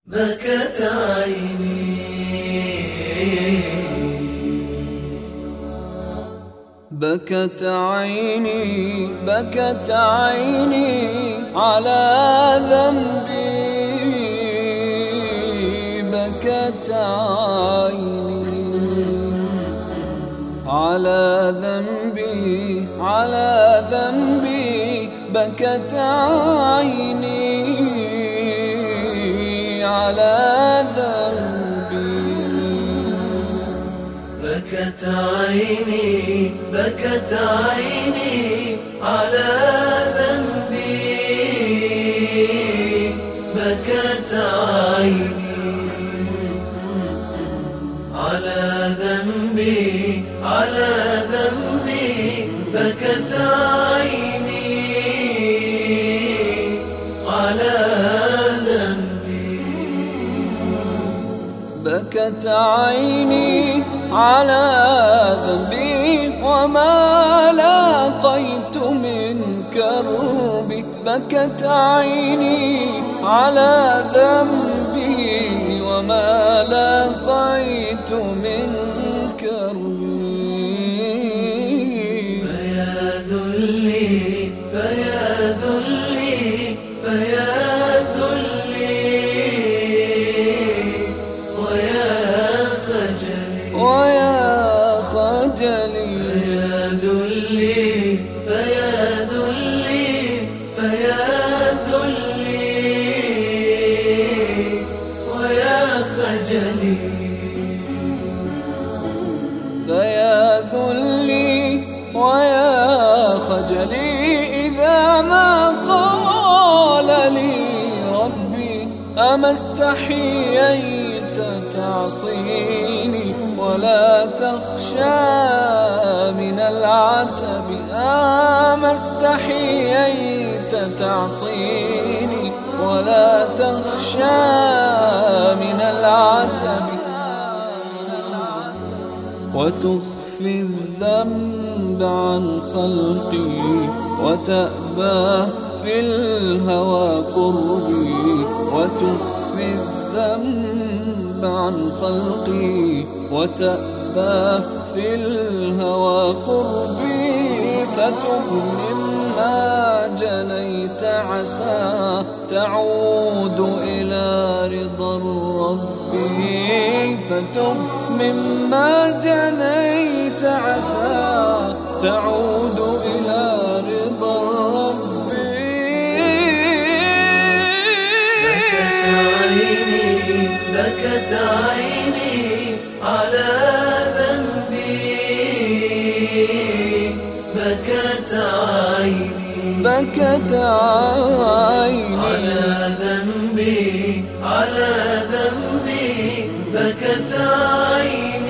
بكت عيني بكت عيني بكت عيني على ذنبي بكت عيني على ذنبي على ذنبي بكت عيني على ذنبي بكت عيني بكت عيني على ذنبي بكت عيني على ذنبي على ذنبي بكت عيني على بكت عيني على ذنبي وما لاقيت من كربي بكت عيني على ذنبي وما لاقيت من كربي فيا ذلي فيا ذلي فيا ويا خجلي فيا ذلي فيا ذلي فيا ذلي ويا خجلي فيا ذلي ويا خجلي إذا ما قال لي ربي أما استحييت تعصيني ولا تخشى من العتب أما استحييت تعصيني ولا تخشى من العتب وتخفي الذنب عن خلقي وتأبى في الهوى قربي وتخفي الذنب عن خلقي وتأبى في الهوى قربي فتب مما جنيت عسى تعود إلى رضا الرب فتب مما جنيت عسى تعود إلى رضا الرب بكت عيني على ذنبي بكت عيني بكت عيني على ذنبي على ذنبي بكت عيني